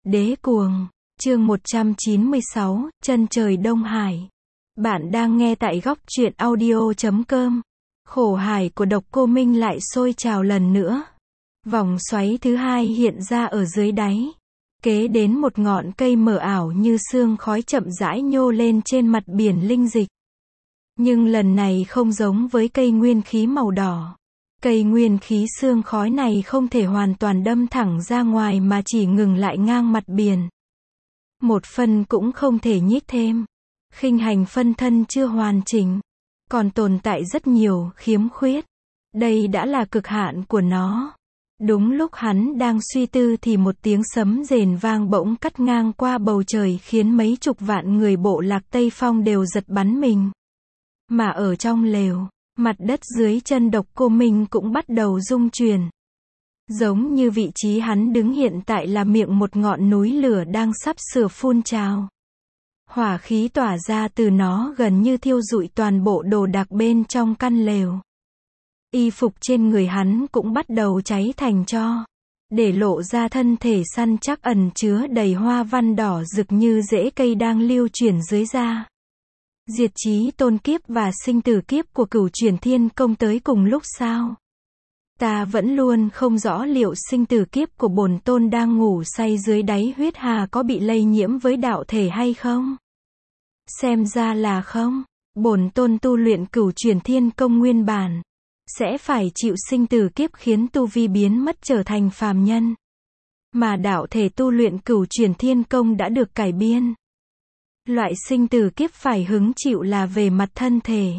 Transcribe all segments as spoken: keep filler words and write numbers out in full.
Đế cuồng, chương một trăm chín mươi sáu, chân trời Đông Hải. Bạn đang nghe tại góc truyện audio chấm com. Khổ hải của Độc Cô Minh lại sôi trào lần nữa. Vòng xoáy thứ hai hiện ra ở dưới đáy. Kế đến một ngọn cây mờ ảo như sương khói chậm rãi nhô lên trên mặt biển linh dịch. Nhưng lần này không giống với cây nguyên khí màu đỏ. Cây nguyên khí sương khói này không thể hoàn toàn đâm thẳng ra ngoài mà chỉ ngừng lại ngang mặt biển. Một phân cũng không thể nhích thêm. Khinh hành phân thân chưa hoàn chỉnh. Còn tồn tại rất nhiều khiếm khuyết. Đây đã là cực hạn của nó. Đúng lúc hắn đang suy tư thì một tiếng sấm rền vang bỗng cắt ngang qua bầu trời khiến mấy chục vạn người bộ lạc Tây Phong đều giật bắn mình. Mà ở trong lều, mặt đất dưới chân Độc Cô Minh cũng bắt đầu rung chuyển. Giống như vị trí hắn đứng hiện tại là miệng một ngọn núi lửa đang sắp sửa phun trào. Hỏa khí tỏa ra từ nó gần như thiêu rụi toàn bộ đồ đạc bên trong căn lều. Y phục trên người hắn cũng bắt đầu cháy thành tro, để lộ ra thân thể săn chắc ẩn chứa đầy hoa văn đỏ rực như rễ cây đang lưu chuyển dưới da. Diệt chí tôn kiếp và sinh tử kiếp của Cửu Chuyển Thiên Công tới cùng lúc sao? Ta vẫn luôn không rõ liệu sinh tử kiếp của bổn tôn đang ngủ say dưới đáy huyết hà có bị lây nhiễm với đạo thể hay không? Xem ra là không. Bổn tôn tu luyện Cửu Chuyển Thiên Công nguyên bản, sẽ phải chịu sinh tử kiếp khiến tu vi biến mất trở thành phàm nhân. Mà đạo thể tu luyện Cửu Chuyển Thiên Công đã được cải biên. Loại sinh tử kiếp phải hứng chịu là về mặt thân thể.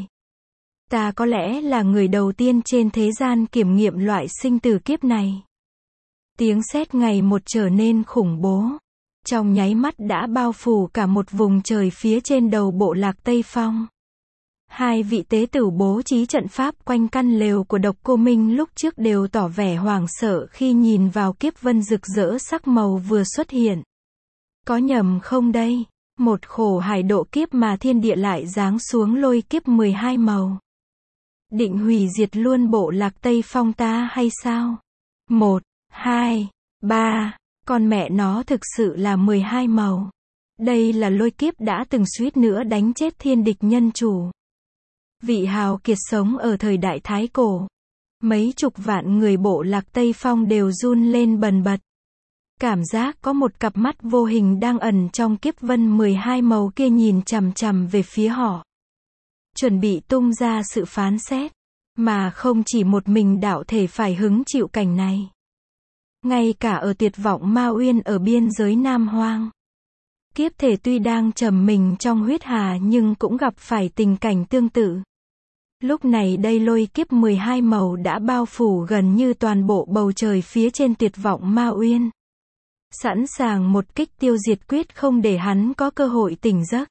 Ta có lẽ là người đầu tiên trên thế gian kiểm nghiệm loại sinh tử kiếp này. Tiếng sét ngày một trở nên khủng bố. Trong nháy mắt đã bao phủ cả một vùng trời phía trên đầu bộ lạc Tây Phong. Hai vị tế tử bố trí trận pháp quanh căn lều của Độc Cô Minh lúc trước đều tỏ vẻ hoảng sợ khi nhìn vào kiếp vân rực rỡ sắc màu vừa xuất hiện. Có nhầm không đây? Một khổ hải độ kiếp mà thiên địa lại giáng xuống lôi kiếp mười hai màu. Định hủy diệt luôn bộ lạc Tây Phong ta hay sao? Một, hai, ba, con mẹ nó thực sự là mười hai màu. Đây là lôi kiếp đã từng suýt nữa đánh chết thiên địch nhân chủ. Vị hào kiệt sống ở thời đại Thái Cổ. Mấy chục vạn người bộ lạc Tây Phong đều run lên bần bật. Cảm giác có một cặp mắt vô hình đang ẩn trong kiếp vân mười hai màu kia nhìn chằm chằm về phía họ. Chuẩn bị tung ra sự phán xét. Mà không chỉ một mình đạo thể phải hứng chịu cảnh này. Ngay cả ở tuyệt vọng Ma Uyên ở biên giới Nam Hoang. Kiếp thể tuy đang trầm mình trong huyết hà nhưng cũng gặp phải tình cảnh tương tự. Lúc này đây lôi kiếp mười hai màu đã bao phủ gần như toàn bộ bầu trời phía trên tuyệt vọng Ma Uyên. Sẵn sàng một kích tiêu diệt quyết không để hắn có cơ hội tỉnh giấc.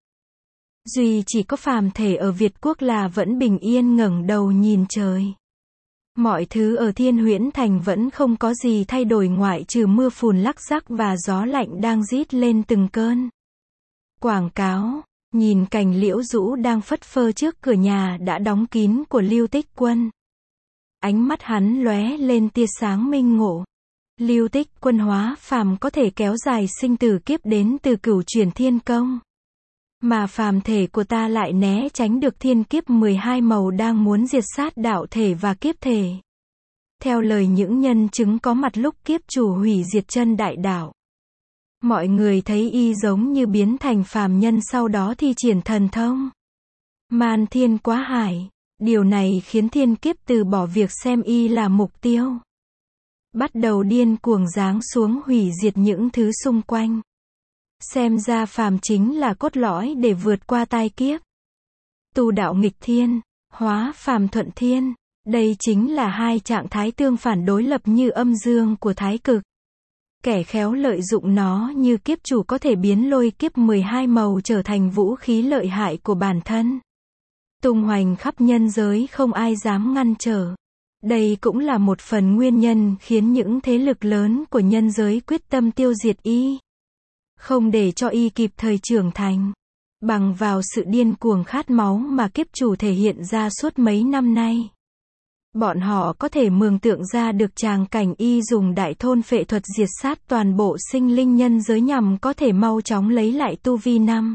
Duy chỉ có phàm thể ở Việt Quốc là vẫn bình yên ngẩng đầu nhìn trời. Mọi thứ ở Thiên Huyễn Thành vẫn không có gì thay đổi ngoại trừ mưa phùn lắc rắc và gió lạnh đang rít lên từng cơn. Quảng cáo, nhìn cành liễu rũ đang phất phơ trước cửa nhà đã đóng kín của Lưu Tích Quân. Ánh mắt hắn lóe lên tia sáng minh ngộ. Lưu Tích Quân hóa phàm có thể kéo dài sinh tử kiếp đến từ Cửu Chuyển Thiên Công. Mà phàm thể của ta lại né tránh được thiên kiếp mười hai màu đang muốn diệt sát đạo thể và kiếp thể. Theo lời những nhân chứng có mặt lúc kiếp chủ hủy diệt chân đại đạo. Mọi người thấy y giống như biến thành phàm nhân sau đó thi triển thần thông. Man thiên quá hải. Điều này khiến thiên kiếp từ bỏ việc xem y là mục tiêu. Bắt đầu điên cuồng giáng xuống hủy diệt những thứ xung quanh. Xem ra phàm chính là cốt lõi để vượt qua tai kiếp. Tu đạo nghịch thiên, hóa phàm thuận thiên. Đây chính là hai trạng thái tương phản đối lập như âm dương của thái cực. Kẻ khéo lợi dụng nó như kiếp chủ có thể biến lôi kiếp mười hai màu trở thành vũ khí lợi hại của bản thân. Tung hoành khắp nhân giới không ai dám ngăn trở. Đây cũng là một phần nguyên nhân khiến những thế lực lớn của nhân giới quyết tâm tiêu diệt y. Không để cho y kịp thời trưởng thành. Bằng vào sự điên cuồng khát máu mà kiếp chủ thể hiện ra suốt mấy năm nay. Bọn họ có thể mường tượng ra được tràng cảnh y dùng đại thôn phệ thuật diệt sát toàn bộ sinh linh nhân giới nhằm có thể mau chóng lấy lại tu vi năm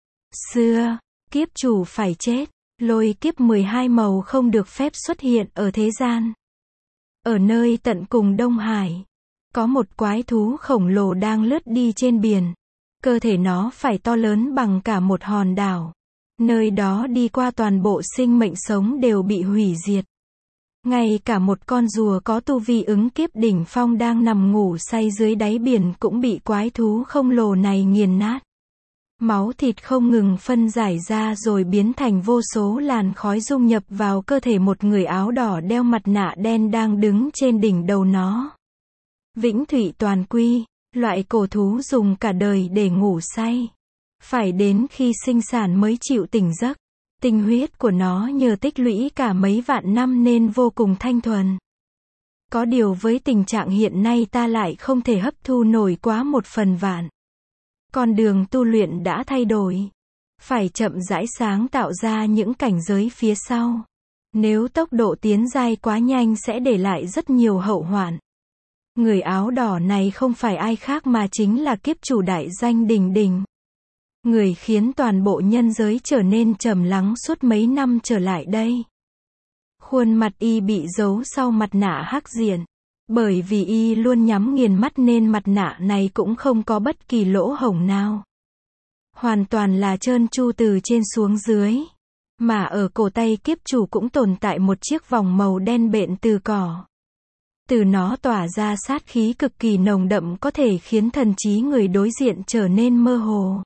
xưa. Kiếp chủ phải chết. Lôi kiếp mười hai màu không được phép xuất hiện ở thế gian. Ở nơi tận cùng Đông Hải, có một quái thú khổng lồ đang lướt đi trên biển. Cơ thể nó phải to lớn bằng cả một hòn đảo. Nơi đó đi qua toàn bộ sinh mệnh sống đều bị hủy diệt. Ngay cả một con rùa có tu vi ứng kiếp đỉnh phong đang nằm ngủ say dưới đáy biển cũng bị quái thú khổng lồ này nghiền nát. Máu thịt không ngừng phân giải ra rồi biến thành vô số làn khói dung nhập vào cơ thể một người áo đỏ đeo mặt nạ đen đang đứng trên đỉnh đầu nó. Vĩnh thủy toàn quy, loại cổ thú dùng cả đời để ngủ say. Phải đến khi sinh sản mới chịu tỉnh giấc. Tinh huyết của nó nhờ tích lũy cả mấy vạn năm nên vô cùng thanh thuần. Có điều với tình trạng hiện nay ta lại không thể hấp thu nổi quá một phần vạn. Con đường tu luyện đã thay đổi. Phải chậm rãi sáng tạo ra những cảnh giới phía sau. Nếu tốc độ tiến giai quá nhanh sẽ để lại rất nhiều hậu hoạn. Người áo đỏ này không phải ai khác mà chính là kiếp chủ đại danh Đình Đình. Người khiến toàn bộ nhân giới trở nên trầm lắng suốt mấy năm trở lại đây. Khuôn mặt y bị giấu sau mặt nạ hắc diện. Bởi vì y luôn nhắm nghiền mắt nên mặt nạ này cũng không có bất kỳ lỗ hổng nào. Hoàn toàn là trơn tru từ trên xuống dưới. Mà ở cổ tay kiếp chủ cũng tồn tại một chiếc vòng màu đen bện từ cỏ. Từ nó tỏa ra sát khí cực kỳ nồng đậm có thể khiến thần trí người đối diện trở nên mơ hồ.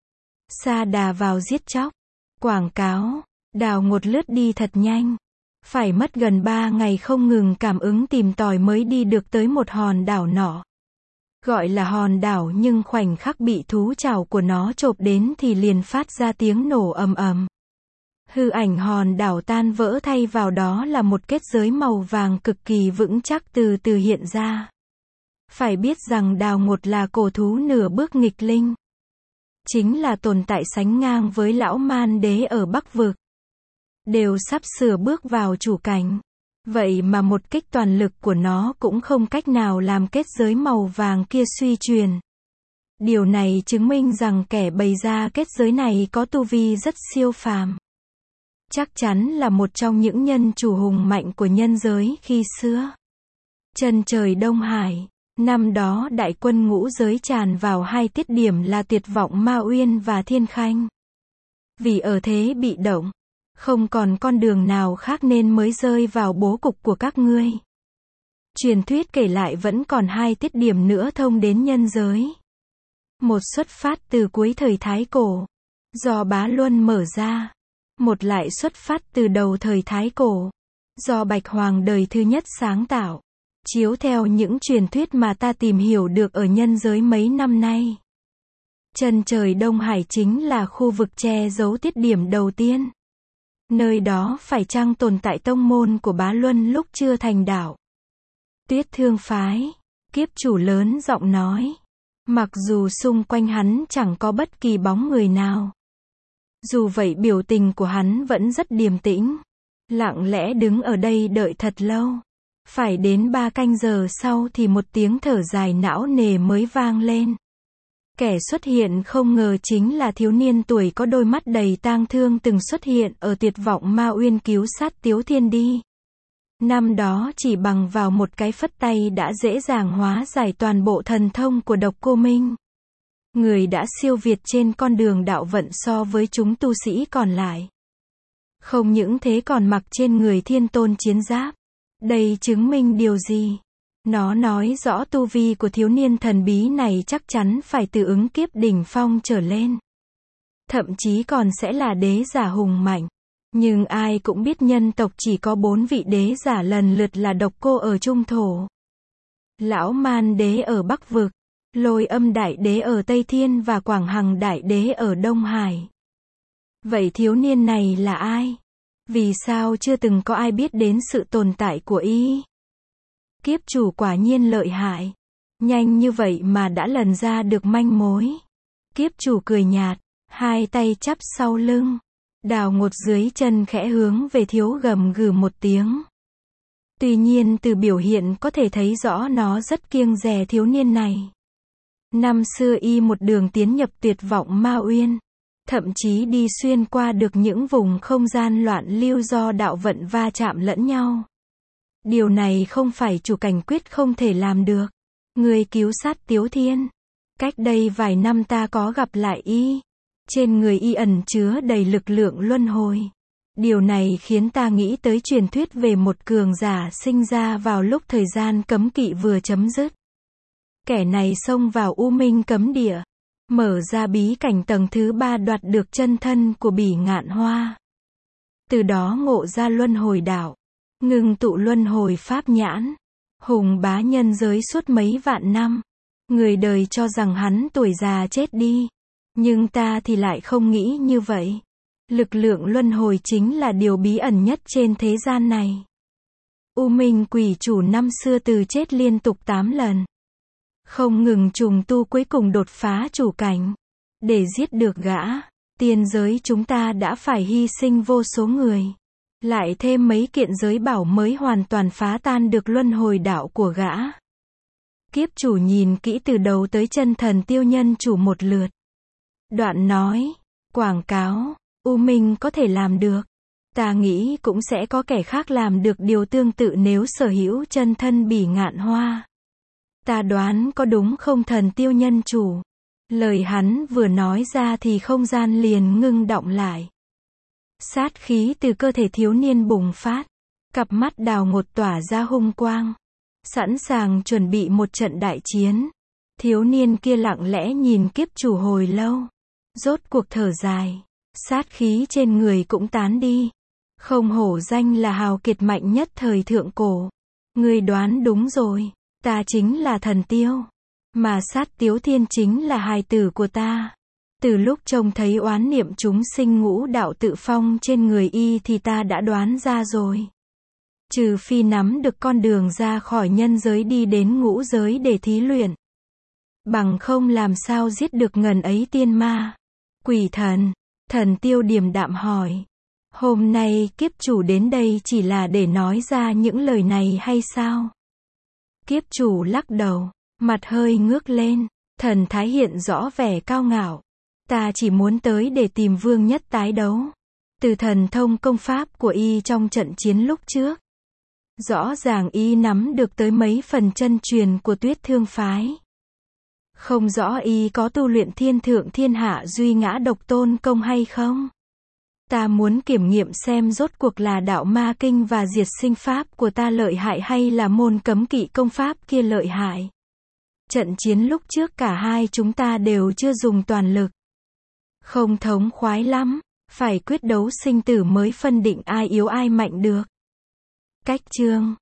Sa đà vào giết chóc. Quảng cáo. Đào Ngột lướt đi thật nhanh. Phải mất gần ba ngày không ngừng cảm ứng tìm tòi mới đi được tới một hòn đảo nọ. Gọi là hòn đảo nhưng khoảnh khắc bị thú trảo của nó chộp đến thì liền phát ra tiếng nổ ầm ầm. Hư ảnh hòn đảo tan vỡ thay vào đó là một kết giới màu vàng cực kỳ vững chắc từ từ hiện ra. Phải biết rằng Đào Ngột là cổ thú nửa bước nghịch linh. Chính là tồn tại sánh ngang với lão man đế ở Bắc Vực. Đều sắp sửa bước vào chủ cảnh. Vậy mà một kích toàn lực của nó cũng không cách nào làm kết giới màu vàng kia suy truyền. Điều này chứng minh rằng kẻ bày ra kết giới này có tu vi rất siêu phàm. Chắc chắn là một trong những nhân chủ hùng mạnh của nhân giới khi xưa. Chân trời Đông Hải. Năm đó đại quân ngũ giới tràn vào hai tiết điểm là Tuyệt Vọng Ma Uyên và Thiên Khanh. Vì ở thế bị động, không còn con đường nào khác nên mới rơi vào bố cục của các ngươi. Truyền thuyết kể lại vẫn còn hai tiết điểm nữa thông đến nhân giới. Một xuất phát từ cuối thời Thái Cổ, do Bá Luân mở ra. Một lại xuất phát từ đầu thời Thái Cổ, do Bạch Hoàng đời thứ nhất sáng tạo. Chiếu theo những truyền thuyết mà ta tìm hiểu được ở nhân giới mấy năm nay. Chân trời Đông Hải chính là khu vực che giấu tiết điểm đầu tiên. Nơi đó phải chăng tồn tại tông môn của Bá Luân lúc chưa thành đạo. Tuyết Thương Phái. Kiếp chủ lớn giọng nói. Mặc dù xung quanh hắn chẳng có bất kỳ bóng người nào. Dù vậy biểu tình của hắn vẫn rất điềm tĩnh. Lặng lẽ đứng ở đây đợi thật lâu. Phải đến ba canh giờ sau thì một tiếng thở dài não nề mới vang lên. Kẻ xuất hiện không ngờ chính là thiếu niên tuổi có đôi mắt đầy tang thương từng xuất hiện ở Tuyệt Vọng Ma Uyên cứu sát Tiếu Thiên đi. Năm đó chỉ bằng vào một cái phất tay đã dễ dàng hóa giải toàn bộ thần thông của Độc Cô Minh. Người đã siêu việt trên con đường đạo vận so với chúng tu sĩ còn lại. Không những thế còn mặc trên người Thiên Tôn chiến giáp. Đây chứng minh điều gì? Nó nói rõ tu vi của thiếu niên thần bí này chắc chắn phải từ ứng kiếp đỉnh phong trở lên. Thậm chí còn sẽ là đế giả hùng mạnh. Nhưng ai cũng biết nhân tộc chỉ có bốn vị đế giả lần lượt là Độc Cô ở Trung Thổ, Lão Man Đế ở Bắc Vực, Lôi Âm Đại Đế ở Tây Thiên và Quảng Hằng Đại Đế ở Đông Hải. Vậy thiếu niên này là ai? Vì sao chưa từng có ai biết đến sự tồn tại của y? Kiếp chủ quả nhiên lợi hại. Nhanh như vậy mà đã lần ra được manh mối. Kiếp chủ cười nhạt, hai tay chắp sau lưng. Đào Ngột dưới chân khẽ hướng về thiếu gầm gừ một tiếng. Tuy nhiên từ biểu hiện có thể thấy rõ nó rất kiêng dè thiếu niên này. Năm xưa y một đường tiến nhập tuyệt vọng ma uyên, thậm chí đi xuyên qua được những vùng không gian loạn lưu do đạo vận va chạm lẫn nhau. Điều này không phải chủ cảnh quyết không thể làm được. Người cứu sát Tiếu Thiên. Cách đây vài năm ta có gặp lại y. Trên người y ẩn chứa đầy lực lượng luân hồi. Điều này khiến ta nghĩ tới truyền thuyết về một cường giả sinh ra vào lúc thời gian cấm kỵ vừa chấm dứt. Kẻ này xông vào U Minh cấm địa, mở ra bí cảnh tầng thứ ba đoạt được chân thân của Bỉ Ngạn Hoa. Từ đó ngộ ra luân hồi đạo, ngưng tụ luân hồi pháp nhãn, hùng bá nhân giới suốt mấy vạn năm. Người đời cho rằng hắn tuổi già chết đi, nhưng ta thì lại không nghĩ như vậy. Lực lượng luân hồi chính là điều bí ẩn nhất trên thế gian này. U Minh quỷ chủ năm xưa từ chết liên tục tám lần, không ngừng trùng tu, cuối cùng đột phá chủ cảnh. Để giết được gã, tiên giới chúng ta đã phải hy sinh vô số người. Lại thêm mấy kiện giới bảo mới hoàn toàn phá tan được luân hồi đạo của gã. Kiếp chủ nhìn kỹ từ đầu tới chân thần tiêu nhân chủ một lượt. Đoạn nói, quảng cáo, U Minh có thể làm được. Ta nghĩ cũng sẽ có kẻ khác làm được điều tương tự nếu sở hữu chân thân Bỉ Ngạn Hoa. Ta đoán có đúng không thần tiêu nhân chủ? Lời hắn vừa nói ra thì không gian liền ngưng đọng lại. Sát khí từ cơ thể thiếu niên bùng phát. Cặp mắt đào ngột tỏa ra hung quang. Sẵn sàng chuẩn bị một trận đại chiến. Thiếu niên kia lặng lẽ nhìn kiếp chủ hồi lâu. Rốt cuộc thở dài. Sát khí trên người cũng tán đi. Không hổ danh là hào kiệt mạnh nhất thời thượng cổ. Ngươi đoán đúng rồi. Ta chính là thần tiêu. Mà sát Tiếu Thiên chính là hài tử của ta. Từ lúc trông thấy oán niệm chúng sinh ngũ đạo tự phong trên người y thì ta đã đoán ra rồi. Trừ phi nắm được con đường ra khỏi nhân giới đi đến ngũ giới để thí luyện. Bằng không làm sao giết được ngần ấy tiên ma. Quỷ thần. Thần tiêu điềm đạm hỏi. Hôm nay kiếp chủ đến đây chỉ là để nói ra những lời này hay sao? Kiếp chủ lắc đầu, mặt hơi ngước lên, thần thái hiện rõ vẻ cao ngạo. Ta chỉ muốn tới để tìm Vương Nhất tái đấu. Từ thần thông công pháp của y trong trận chiến lúc trước, rõ ràng y nắm được tới mấy phần chân truyền của Tuyết Thương phái. Không rõ y có tu luyện thiên thượng thiên hạ duy ngã độc tôn công hay không? Ta muốn kiểm nghiệm xem rốt cuộc là đạo ma kinh và diệt sinh pháp của ta lợi hại hay là môn cấm kỵ công pháp kia lợi hại. Trận chiến lúc trước cả hai chúng ta đều chưa dùng toàn lực. Không thống khoái lắm, phải quyết đấu sinh tử mới phân định ai yếu ai mạnh được. Cách chương